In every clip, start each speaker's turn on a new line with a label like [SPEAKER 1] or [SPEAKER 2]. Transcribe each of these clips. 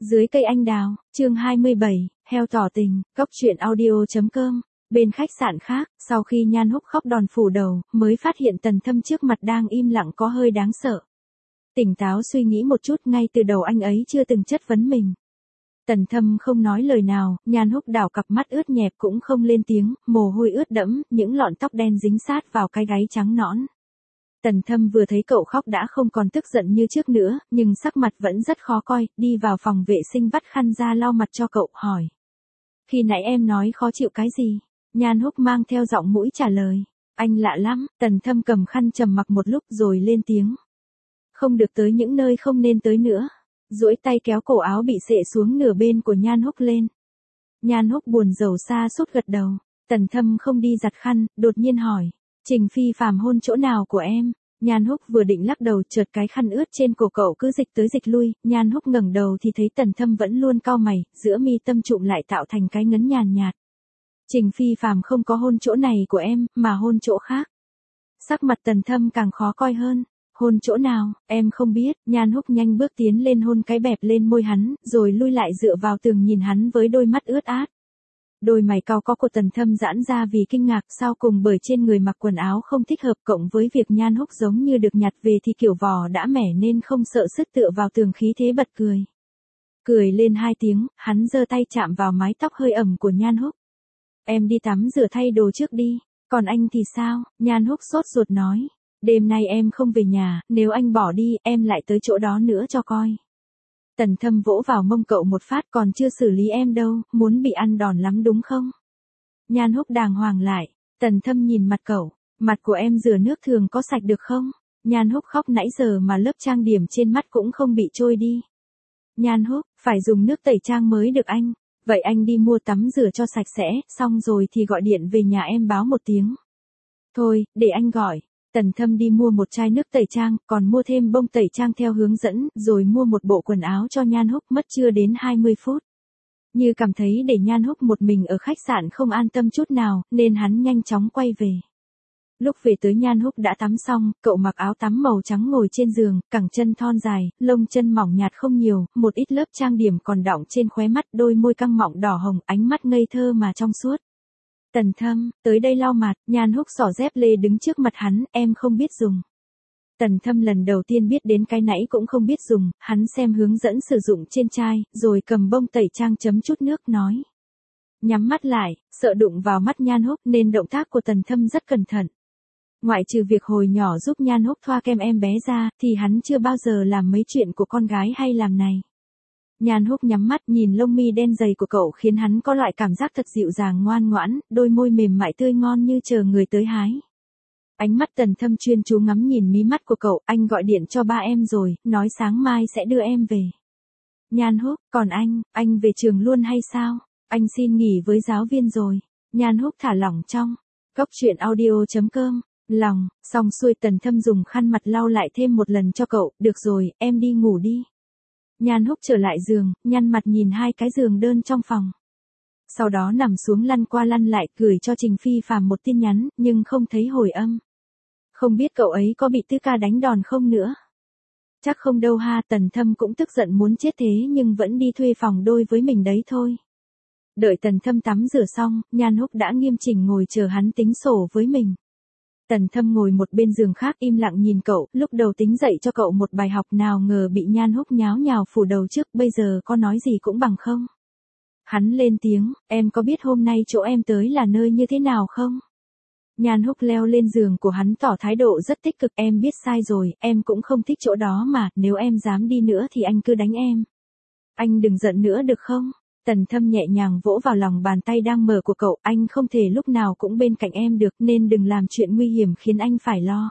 [SPEAKER 1] Dưới cây anh đào, chương 27, heo tỏ tình, cóc truyện audio.com. Bên khách sạn khác, sau khi Nhan Húc khóc đòn phủ đầu, mới phát hiện Tần Thâm trước mặt đang im lặng có hơi đáng sợ. Tỉnh táo suy nghĩ một chút, ngay từ đầu anh ấy chưa từng chất vấn mình. Tần Thâm không nói lời nào, Nhan Húc đảo cặp mắt ướt nhẹp cũng không lên tiếng, mồ hôi ướt đẫm, những lọn tóc đen dính sát vào cái gáy trắng nõn. Tần Thâm vừa thấy cậu khóc đã không còn tức giận như trước nữa, nhưng sắc mặt vẫn rất khó coi, đi vào phòng vệ sinh vắt khăn ra lau mặt cho cậu, hỏi. Khi nãy em nói khó chịu cái gì? Nhan Húc mang theo giọng mũi trả lời. Anh lạ lắm. Tần Thâm cầm khăn trầm mặc một lúc rồi lên tiếng. Không được tới những nơi không nên tới nữa. Duỗi tay kéo cổ áo bị xệ xuống nửa bên của Nhan Húc lên. Nhan Húc buồn rầu xa sút gật đầu. Tần Thâm không đi giặt khăn, đột nhiên hỏi. Trình Phi Phàm hôn chỗ nào của em? Nhan Húc vừa định lắc đầu, chợt cái khăn ướt trên cổ cậu cứ dịch tới dịch lui, Nhan Húc ngẩng đầu thì thấy Tần Thâm vẫn luôn cau mày, giữa mi tâm trụm lại tạo thành cái ngấn nhàn nhạt. Trình Phi Phàm không có hôn chỗ này của em, mà hôn chỗ khác. Sắc mặt Tần Thâm càng khó coi hơn. Hôn chỗ nào, em không biết. Nhan Húc nhanh bước tiến lên hôn cái bẹp lên môi hắn, rồi lui lại dựa vào tường nhìn hắn với đôi mắt ướt át. Đôi mày cau có của Tần Thâm giãn ra vì kinh ngạc, sau cùng bởi trên người mặc quần áo không thích hợp, cộng với việc Nhan Húc giống như được nhặt về thì kiểu vò đã mẻ nên không sợ sứt, tựa vào tường khí thế bật cười. Cười lên 2 tiếng, hắn giơ tay chạm vào mái tóc hơi ẩm của Nhan Húc. Em đi tắm rửa thay đồ trước đi, còn anh thì sao? Nhan Húc sốt ruột nói. Đêm nay em không về nhà, nếu anh bỏ đi, em lại tới chỗ đó nữa cho coi. Tần Thâm vỗ vào mông cậu một phát, còn chưa xử lý em đâu, muốn bị ăn đòn lắm đúng không? Nhan Húc đàng hoàng lại. Tần Thâm nhìn mặt cậu. Mặt của em rửa nước thường có sạch được không? Nhan Húc khóc nãy giờ mà lớp trang điểm trên mắt cũng không bị trôi đi. Nhan Húc, phải dùng nước tẩy trang mới được anh. Vậy anh đi mua tắm rửa cho sạch sẽ, xong rồi thì gọi điện về nhà em báo một tiếng. Thôi, để anh gọi. Tần Thâm đi mua một chai nước tẩy trang, còn mua thêm bông tẩy trang theo hướng dẫn, rồi mua một bộ quần áo cho Nhan Húc, mất chưa đến 20 phút. Như cảm thấy để Nhan Húc một mình ở khách sạn không an tâm chút nào, nên hắn nhanh chóng quay về. Lúc về tới Nhan Húc đã tắm xong, cậu mặc áo tắm màu trắng ngồi trên giường, cẳng chân thon dài, lông chân mỏng nhạt không nhiều, một ít lớp trang điểm còn đọng trên khóe mắt, đôi môi căng mọng đỏ hồng, ánh mắt ngây thơ mà trong suốt. Tần Thâm, tới đây lau mặt. Nhan Húc xỏ dép lê đứng trước mặt hắn, em không biết dùng. Tần Thâm lần đầu tiên biết đến cái nãy cũng không biết dùng, hắn xem hướng dẫn sử dụng trên chai, rồi cầm bông tẩy trang chấm chút nước nói. Nhắm mắt lại, sợ đụng vào mắt Nhan Húc nên động tác của Tần Thâm rất cẩn thận. Ngoại trừ việc hồi nhỏ giúp Nhan Húc thoa kem em bé ra, thì hắn chưa bao giờ làm mấy chuyện của con gái hay làm này. Nhan Húc nhắm mắt nhìn lông mi đen dày của cậu khiến hắn có loại cảm giác thật dịu dàng ngoan ngoãn, đôi môi mềm mại tươi ngon như chờ người tới hái. Ánh mắt Tần Thâm chuyên chú ngắm nhìn mí mắt của cậu, anh gọi điện cho ba em rồi, nói sáng mai sẽ đưa em về. Nhan Húc, còn anh về trường luôn hay sao? Anh xin nghỉ với giáo viên rồi. Nhan Húc thả lỏng trong. Cóc truyện audio.com. Lòng, xong xuôi Tần Thâm dùng khăn mặt lau lại thêm một lần cho cậu, được rồi, em đi ngủ đi. Nhan Húc trở lại giường, nhăn mặt nhìn 2 cái giường đơn trong phòng. Sau đó nằm xuống lăn qua lăn lại, gửi cho Trình Phi Phàm một tin nhắn, nhưng không thấy hồi âm. Không biết cậu ấy có bị Tư Ca đánh đòn không nữa. Chắc không đâu ha. Tần Thâm cũng tức giận muốn chết thế nhưng vẫn đi thuê phòng đôi với mình đấy thôi. Đợi Tần Thâm tắm rửa xong, Nhan Húc đã nghiêm chỉnh ngồi chờ hắn tính sổ với mình. Tần Thâm ngồi một bên giường khác im lặng nhìn cậu, lúc đầu tính dạy cho cậu một bài học, nào ngờ bị Nhan Húc nháo nhào phủ đầu trước, bây giờ có nói gì cũng bằng không. Hắn lên tiếng, em có biết hôm nay chỗ em tới là nơi như thế nào không? Nhan Húc leo lên giường của hắn tỏ thái độ rất tích cực, em biết sai rồi, em cũng không thích chỗ đó mà, nếu em dám đi nữa thì anh cứ đánh em. Anh đừng giận nữa được không? Tần Thâm nhẹ nhàng vỗ vào lòng bàn tay đang mở của cậu, anh không thể lúc nào cũng bên cạnh em được nên đừng làm chuyện nguy hiểm khiến anh phải lo.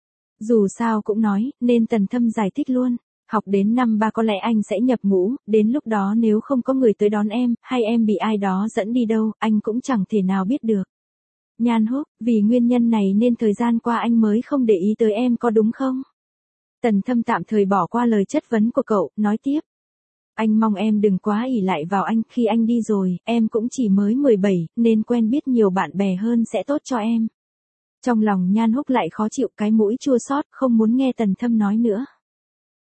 [SPEAKER 1] Dù sao cũng nói, nên Tần Thâm giải thích luôn. Học đến năm 3 có lẽ anh sẽ nhập ngũ, đến lúc đó nếu không có người tới đón em, hay em bị ai đó dẫn đi đâu, anh cũng chẳng thể nào biết được. Nhan Húc, vì nguyên nhân này nên thời gian qua anh mới không để ý tới em có đúng không? Tần Thâm tạm thời bỏ qua lời chất vấn của cậu, nói tiếp. Anh mong em đừng quá ỷ lại vào anh, khi anh đi rồi, em cũng chỉ mới 17, nên quen biết nhiều bạn bè hơn sẽ tốt cho em. Trong lòng Nhan Húc lại khó chịu, cái mũi chua xót, không muốn nghe Tần Thâm nói nữa.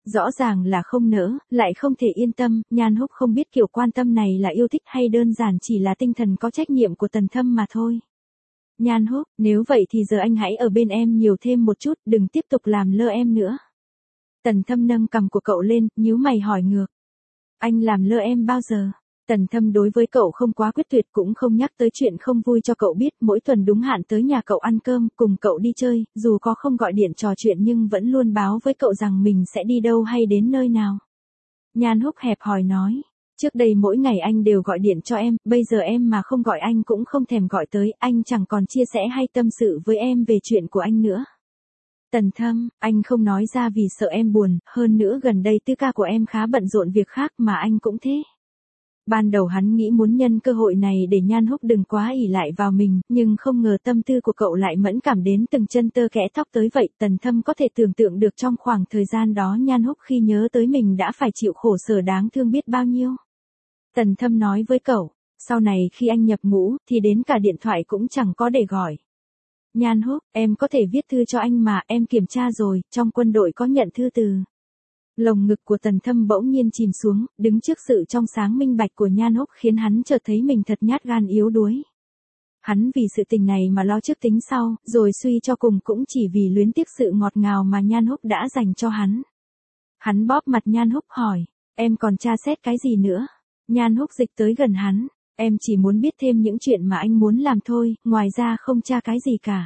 [SPEAKER 1] Rõ ràng là không nỡ, lại không thể yên tâm, Nhan Húc không biết kiểu quan tâm này là yêu thích hay đơn giản chỉ là tinh thần có trách nhiệm của Tần Thâm mà thôi. Nhan Húc, nếu vậy thì giờ anh hãy ở bên em nhiều thêm một chút, đừng tiếp tục làm lơ em nữa. Tần Thâm nâng cằm của cậu lên, nhíu mày hỏi ngược. Anh làm lơ em bao giờ? Tần Thâm đối với cậu không quá quyết tuyệt, cũng không nhắc tới chuyện không vui cho cậu biết, mỗi tuần đúng hạn tới nhà cậu ăn cơm, cùng cậu đi chơi, dù có không gọi điện trò chuyện nhưng vẫn luôn báo với cậu rằng mình sẽ đi đâu hay đến nơi nào. Nhan Húc hẹp hòi nói, trước đây mỗi ngày anh đều gọi điện cho em, bây giờ em mà không gọi anh cũng không thèm gọi tới, anh chẳng còn chia sẻ hay tâm sự với em về chuyện của anh nữa. Tần Thâm, anh không nói ra vì sợ em buồn, hơn nữa gần đây tư ca của em khá bận rộn việc khác mà anh cũng thế. Ban đầu hắn nghĩ muốn nhân cơ hội này để Nhan Húc đừng quá ỷ lại vào mình, nhưng không ngờ tâm tư của cậu lại mẫn cảm đến từng chân tơ kẽ tóc tới vậy. Tần Thâm có thể tưởng tượng được trong khoảng thời gian đó Nhan Húc khi nhớ tới mình đã phải chịu khổ sở đáng thương biết bao nhiêu. Tần Thâm nói với cậu, sau này khi anh nhập ngũ thì đến cả điện thoại cũng chẳng có để gọi. Nhan Húc, em có thể viết thư cho anh mà, em kiểm tra rồi, trong quân đội có nhận thư từ. Lồng ngực của Tần Thâm bỗng nhiên chìm xuống, đứng trước sự trong sáng minh bạch của Nhan Húc khiến hắn chợt thấy mình thật nhát gan yếu đuối. Hắn vì sự tình này mà lo trước tính sau, rồi suy cho cùng cũng chỉ vì luyến tiếc sự ngọt ngào mà Nhan Húc đã dành cho hắn. Hắn bóp mặt Nhan Húc hỏi, em còn tra xét cái gì nữa? Nhan Húc dịch tới gần hắn, em chỉ muốn biết thêm những chuyện mà anh muốn làm thôi, ngoài ra không tra cái gì cả.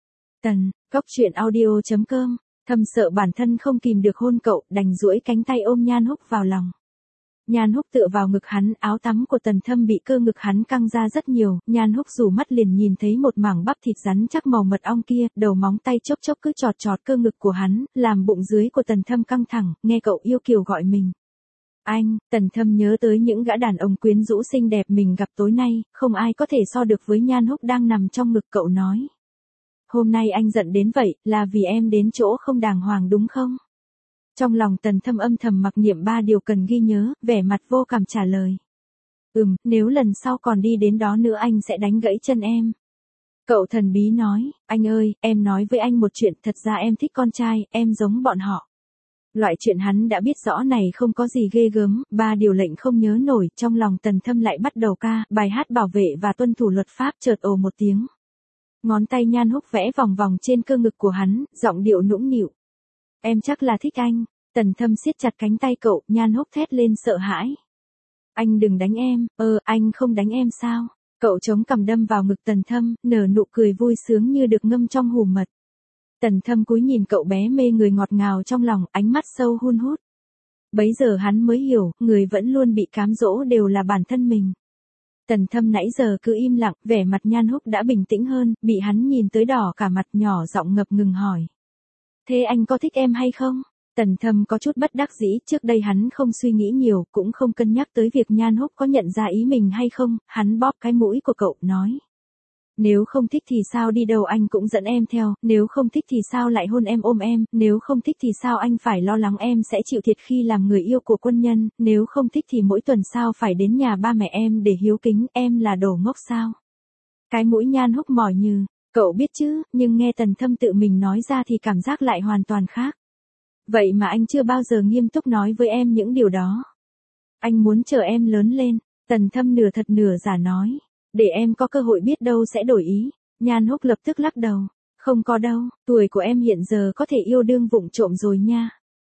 [SPEAKER 1] Cóc truyện audio.com. Thâm sợ bản thân không kìm được hôn cậu, đành duỗi cánh tay ôm Nhan Húc vào lòng. Nhan Húc tựa vào ngực hắn, áo tắm của Tần Thâm bị cơ ngực hắn căng ra rất nhiều, Nhan Húc rủ mắt liền nhìn thấy một mảng bắp thịt rắn chắc màu mật ong kia, đầu móng tay chốc chốc cứ chọt chọt cơ ngực của hắn, làm bụng dưới của Tần Thâm căng thẳng, nghe cậu yêu kiều gọi mình. Anh, Tần Thâm nhớ tới những gã đàn ông quyến rũ xinh đẹp mình gặp tối nay, không ai có thể so được với Nhan Húc đang nằm trong ngực cậu nói. Hôm nay anh giận đến vậy, là vì em đến chỗ không đàng hoàng đúng không? Trong lòng Tần Thâm âm thầm mặc niệm 3 điều cần ghi nhớ, vẻ mặt vô cảm trả lời. Nếu lần sau còn đi đến đó nữa anh sẽ đánh gãy chân em. Cậu thần bí nói, anh ơi, em nói với anh một chuyện, thật ra em thích con trai, em giống bọn họ. Loại chuyện hắn đã biết rõ này không có gì ghê gớm, 3 điều lệnh không nhớ nổi, trong lòng Tần Thâm lại bắt đầu ca, bài hát bảo vệ và tuân thủ luật pháp, chợt ồ một tiếng. Ngón tay Nhan Húc vẽ vòng vòng trên cơ ngực của hắn, giọng điệu nũng nịu. Em chắc là thích anh. Tần Thâm siết chặt cánh tay cậu, Nhan Húc thét lên sợ hãi. Anh đừng đánh em, anh không đánh em sao? Cậu chống cằm đâm vào ngực Tần Thâm, nở nụ cười vui sướng như được ngâm trong hủ mật. Tần Thâm cúi nhìn cậu bé mê người ngọt ngào trong lòng, ánh mắt sâu hun hút. Bấy giờ hắn mới hiểu, người vẫn luôn bị cám dỗ đều là bản thân mình. Tần Thâm nãy giờ cứ im lặng, vẻ mặt Nhan Húc đã bình tĩnh hơn, bị hắn nhìn tới đỏ cả mặt, nhỏ giọng ngập ngừng hỏi. Thế anh có thích em hay không? Tần Thâm có chút bất đắc dĩ, trước đây hắn không suy nghĩ nhiều, cũng không cân nhắc tới việc Nhan Húc có nhận ra ý mình hay không, hắn bóp cái mũi của cậu, nói. Nếu không thích thì sao đi đâu anh cũng dẫn em theo, nếu không thích thì sao lại hôn em ôm em, nếu không thích thì sao anh phải lo lắng em sẽ chịu thiệt khi làm người yêu của quân nhân, nếu không thích thì mỗi tuần sao phải đến nhà ba mẹ em để hiếu kính, em là đồ ngốc sao? Cái mũi Nhan Húc mỏi như, cậu biết chứ, nhưng nghe Tần Thâm tự mình nói ra thì cảm giác lại hoàn toàn khác. Vậy mà anh chưa bao giờ nghiêm túc nói với em những điều đó. Anh muốn chờ em lớn lên, Tần Thâm nửa thật nửa giả nói. Để em có cơ hội biết đâu sẽ đổi ý. Nhan Húc lập tức lắc đầu. Không có đâu, tuổi của em hiện giờ có thể yêu đương vụng trộm rồi nha.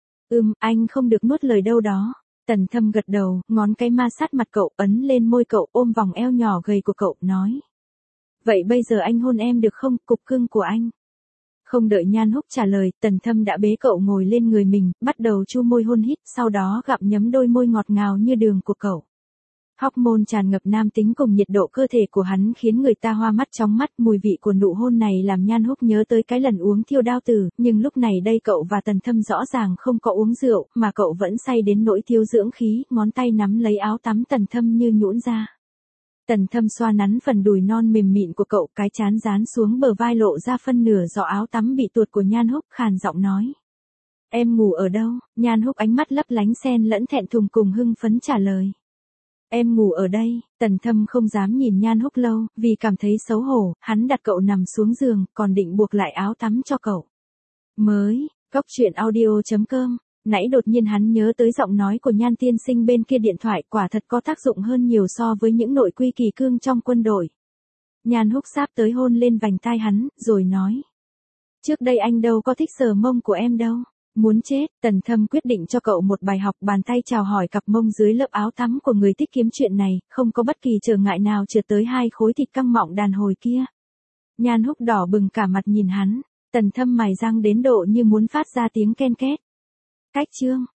[SPEAKER 1] Anh không được nuốt lời đâu đó. Tần Thâm gật đầu, ngón cái ma sát mặt cậu, ấn lên môi cậu, ôm vòng eo nhỏ gầy của cậu, nói. Vậy bây giờ anh hôn em được không, cục cưng của anh? Không đợi Nhan Húc trả lời, Tần Thâm đã bế cậu ngồi lên người mình, bắt đầu chu môi hôn hít, sau đó gặm nhấm đôi môi ngọt ngào như đường của cậu. Hormone tràn ngập nam tính cùng nhiệt độ cơ thể của hắn khiến người ta hoa mắt chóng mắt, mùi vị của nụ hôn này làm Nhan Húc nhớ tới cái lần uống thiêu đao tử, nhưng lúc này đây cậu và Tần Thâm rõ ràng không có uống rượu, mà cậu vẫn say đến nỗi thiếu dưỡng khí, ngón tay nắm lấy áo tắm Tần Thâm như nhũn ra. Tần Thâm xoa nắn phần đùi non mềm mịn của cậu, cái trán dán xuống bờ vai lộ ra phân nửa giỏ áo tắm bị tuột của Nhan Húc, khàn giọng nói. Em ngủ ở đâu? Nhan Húc ánh mắt lấp lánh xen lẫn thẹn thùng cùng hưng phấn trả lời. Em ngủ ở đây. Tần Thâm không dám nhìn Nhan Húc lâu, vì cảm thấy xấu hổ, hắn đặt cậu nằm xuống giường, còn định buộc lại áo tắm cho cậu. Cóc truyện audio.com Nãy đột nhiên hắn nhớ tới giọng nói của Nhan tiên sinh bên kia điện thoại, quả thật có tác dụng hơn nhiều so với những nội quy kỳ cương trong quân đội. Nhan Húc sáp tới hôn lên vành tai hắn, rồi nói. Trước đây anh đâu có thích sờ mông của em đâu. Muốn chết, Tần Thâm quyết định cho cậu một bài học, bàn tay chào hỏi cặp mông dưới lớp áo tắm của người thích kiếm chuyện này, không có bất kỳ trở ngại nào trượt tới hai khối thịt căng mọng đàn hồi kia. Nhan Húc đỏ bừng cả mặt nhìn hắn, Tần Thâm mài răng đến độ như muốn phát ra tiếng ken két. Cách chương